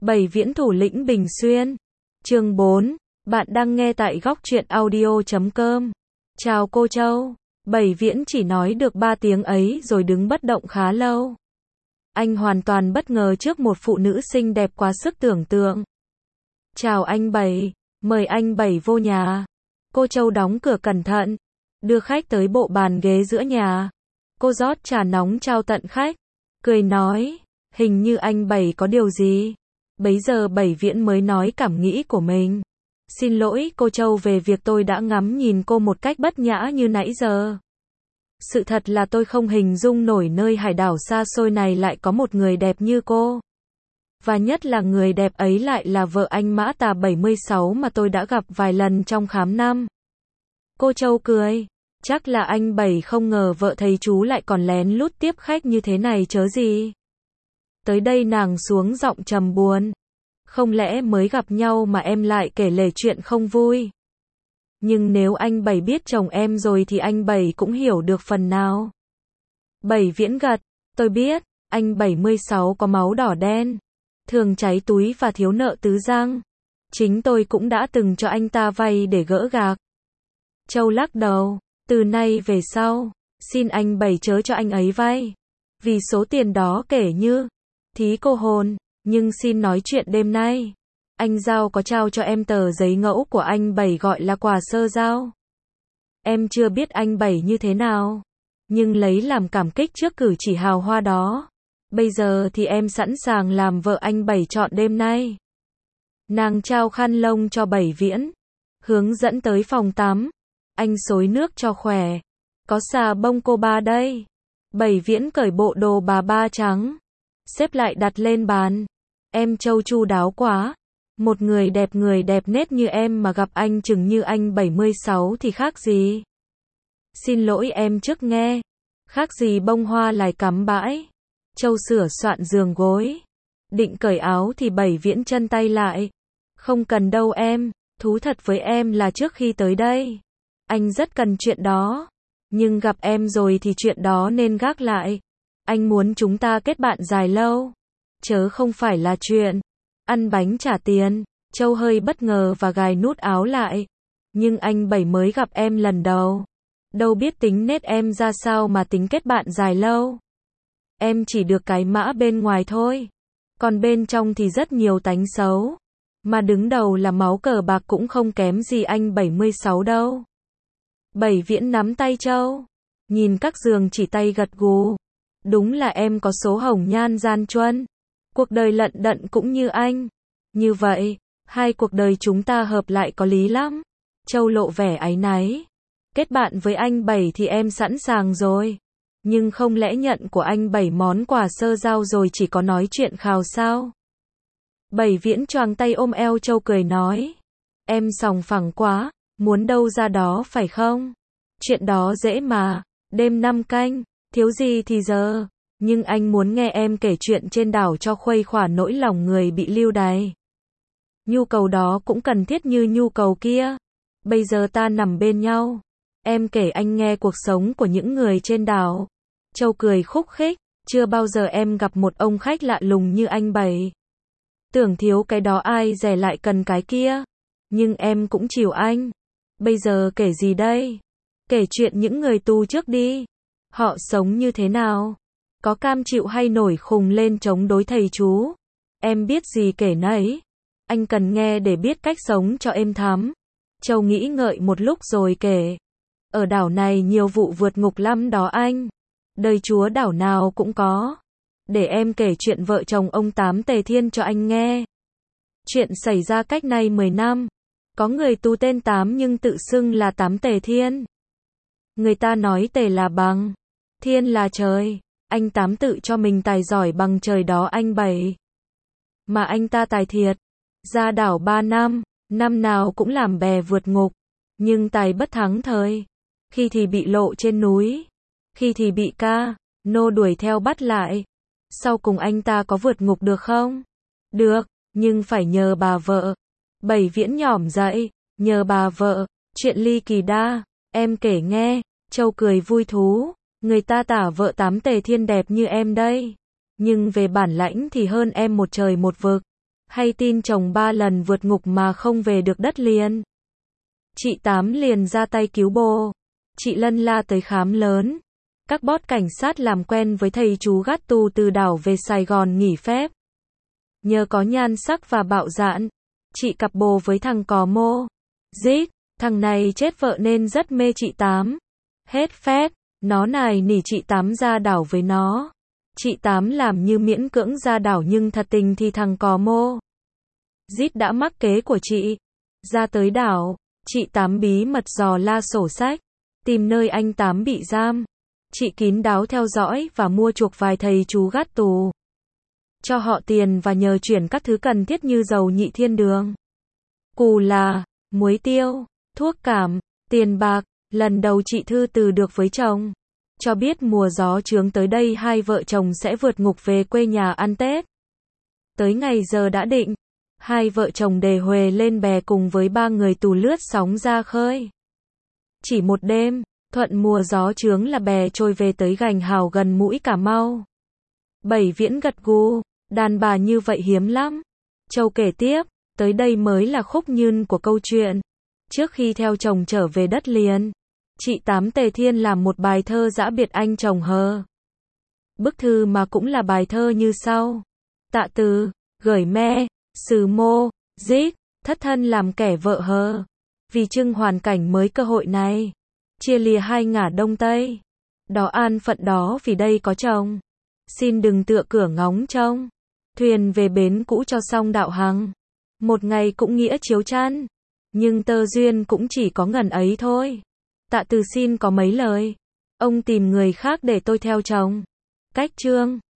Bảy Viễn thủ lĩnh Bình Xuyên. Chương 4. Bạn đang nghe tại góc truyện audio.com. Chào cô Châu. Bảy Viễn chỉ nói được 3 tiếng ấy rồi đứng bất động khá lâu. Anh hoàn toàn bất ngờ trước một phụ nữ xinh đẹp quá sức tưởng tượng. Chào anh Bảy, mời anh Bảy vô nhà. Cô Châu đóng cửa cẩn thận, đưa khách tới bộ bàn ghế giữa nhà. Cô rót trà nóng trao tận khách, cười nói, hình như anh Bảy có điều gì. Bấy giờ Bảy Viễn mới nói cảm nghĩ của mình. Xin lỗi cô Châu về việc tôi đã ngắm nhìn cô một cách bất nhã như nãy giờ. Sự thật là tôi không hình dung nổi nơi hải đảo xa xôi này lại có một người đẹp như cô. Và nhất là người đẹp ấy lại là vợ anh Mã Tà 76 mà tôi đã gặp vài lần trong khám năm. Cô Châu cười. Chắc là anh Bảy không ngờ vợ thầy chú lại còn lén lút tiếp khách như thế này chớ gì. Tới đây nàng xuống giọng trầm buồn. Không lẽ mới gặp nhau mà em lại kể lể chuyện không vui. Nhưng nếu anh Bảy biết chồng em rồi thì anh Bảy cũng hiểu được phần nào. Bảy Viễn gật. Tôi biết, anh 76 có máu đỏ đen. Thường cháy túi và thiếu nợ tứ giang. Chính tôi cũng đã từng cho anh ta vay để gỡ gạc. Châu lắc đầu. Từ nay về sau, xin anh Bảy chớ cho anh ấy vay. Vì số tiền đó kể như thí cô hồn. Nhưng xin nói chuyện đêm nay. Anh Giao có trao cho em tờ giấy ngẫu của anh Bảy gọi là quà sơ giao. Em chưa biết anh Bảy như thế nào. Nhưng lấy làm cảm kích trước cử chỉ hào hoa đó. Bây giờ thì em sẵn sàng làm vợ anh Bảy trọn đêm nay. Nàng trao khăn lông cho Bảy Viễn. Hướng dẫn tới phòng tắm. Anh xối nước cho khỏe. Có xà bông cô ba đây. Bảy Viễn cởi bộ đồ bà ba trắng. Xếp lại đặt lên bàn. Em Châu chu đáo quá. Một người đẹp nết như em mà gặp anh chừng như anh 76 thì khác gì. Xin lỗi em trước nghe. Khác gì bông hoa lại cắm bãi. Châu sửa soạn giường gối. Định cởi áo thì Bảy Viễn chân tay lại. Không cần đâu em. Thú thật với em là trước khi tới đây. Anh rất cần chuyện đó. Nhưng gặp em rồi thì chuyện đó nên gác lại. Anh muốn chúng ta kết bạn dài lâu. Chớ không phải là chuyện ăn bánh trả tiền. Châu hơi bất ngờ và gài nút áo lại. Nhưng anh Bảy mới gặp em lần đầu. Đâu biết tính nết em ra sao mà tính kết bạn dài lâu. Em chỉ được cái mã bên ngoài thôi. Còn bên trong thì rất nhiều tánh xấu. Mà đứng đầu là máu cờ bạc cũng không kém gì anh 76 đâu. Bảy Viễn nắm tay Châu. Nhìn các giường chỉ tay gật gù. Đúng là em có số hồng nhan gian truân. Cuộc đời lận đận cũng như anh. Như vậy, hai cuộc đời chúng ta hợp lại có lý lắm. Châu lộ vẻ áy náy. Kết bạn với anh Bảy thì em sẵn sàng rồi. Nhưng không lẽ nhận của anh Bảy món quà sơ giao rồi chỉ có nói chuyện khào sao? Bảy Viễn choàng tay ôm eo Châu cười nói. Em sòng phẳng quá, muốn đâu ra đó phải không? Chuyện đó dễ mà, đêm 5 canh, thiếu gì thì giờ. Nhưng anh muốn nghe em kể chuyện trên đảo cho khuây khỏa nỗi lòng người bị lưu đày. Nhu cầu đó cũng cần thiết như nhu cầu kia. Bây giờ ta nằm bên nhau. Em kể anh nghe cuộc sống của những người trên đảo. Châu cười khúc khích. Chưa bao giờ em gặp một ông khách lạ lùng như anh Bảy. Tưởng thiếu cái đó ai dè lại cần cái kia. Nhưng em cũng chiều anh. Bây giờ kể gì đây? Kể chuyện những người tù trước đi. Họ sống như thế nào? Có cam chịu hay nổi khùng lên chống đối thầy chú? Em biết gì kể nấy. Anh cần nghe để biết cách sống cho êm thắm. Châu nghĩ ngợi một lúc rồi kể. Ở đảo này nhiều vụ vượt ngục lắm đó anh. Đời chúa đảo nào cũng có. Để em kể chuyện vợ chồng ông Tám Tề Thiên cho anh nghe. Chuyện xảy ra cách nay 10 năm. Có người tù tên Tám nhưng tự xưng là Tám Tề Thiên. Người ta nói Tề là bằng, Thiên là trời. Anh Tám tự cho mình tài giỏi bằng trời đó anh Bảy. Mà anh ta tài thiệt. Ra đảo 3 năm, năm nào cũng làm bè vượt ngục. Nhưng tài bất thắng thời. Khi thì bị lộ trên núi. Khi thì bị ca, nô đuổi theo bắt lại. Sau cùng anh ta có vượt ngục được không? Được, nhưng phải nhờ bà vợ. Bảy Viễn nhỏm dậy. Nhờ bà vợ. Chuyện ly kỳ đa. Em kể nghe. Châu cười vui thú. Người ta tả vợ Tám Tề Thiên đẹp như em đây. Nhưng về bản lãnh thì hơn em một trời một vực. hay tin chồng 3 lần vượt ngục mà không về được đất liền. Chị Tám liền ra tay cứu bồ. Chị Lân la tới khám lớn. Các bót cảnh sát làm quen với thầy chú gắt tù từ đảo về Sài Gòn nghỉ phép. Nhờ có nhan sắc và bạo dạn, chị cặp bồ với thằng có mô. Dích, thằng này chết vợ nên rất mê chị Tám. Hết phét, nó nài nỉ chị Tám ra đảo với nó. Chị Tám làm như miễn cưỡng ra đảo nhưng thật tình thì thằng có mô. Dít đã mắc kế của chị. Ra tới đảo, chị Tám bí mật dò la sổ sách, tìm nơi anh Tám bị giam. Chị kín đáo theo dõi và mua chuộc vài thầy chú gắt tù. Cho họ tiền và nhờ chuyển các thứ cần thiết như dầu nhị thiên đường, cù là, muối tiêu, thuốc cảm, tiền bạc. Lần đầu chị thư từ được với chồng, cho biết mùa gió chướng tới đây hai vợ chồng sẽ vượt ngục về quê nhà ăn Tết. Tới ngày giờ đã định, hai vợ chồng đề huề lên bè cùng với 3 người tù lướt sóng ra khơi. Chỉ một đêm, thuận mùa gió chướng là bè trôi về tới gành hào gần mũi Cà Mau. Bảy Viễn gật gù, đàn bà như vậy hiếm lắm. Châu kể tiếp, tới đây mới là khúc nhưn của câu chuyện. Trước khi theo chồng trở về đất liền, chị Tám Tề Thiên làm một bài thơ giã biệt anh chồng hờ. Bức thư mà cũng là bài thơ như sau. Tạ từ, gửi me, sừ mô, dích, thất thân làm kẻ vợ hờ. Vì trưng hoàn cảnh mới cơ hội này, chia lìa hai ngả đông tây. Đó an phận đó vì đây có chồng. Xin đừng tựa cửa ngóng trông. Thuyền về bến cũ cho xong đạo hằng. Một ngày cũng nghĩa chiếu chăn. Nhưng tơ duyên cũng chỉ có ngần ấy thôi. Tạ từ xin có mấy lời. Ông tìm người khác để tôi theo chồng. Cách chương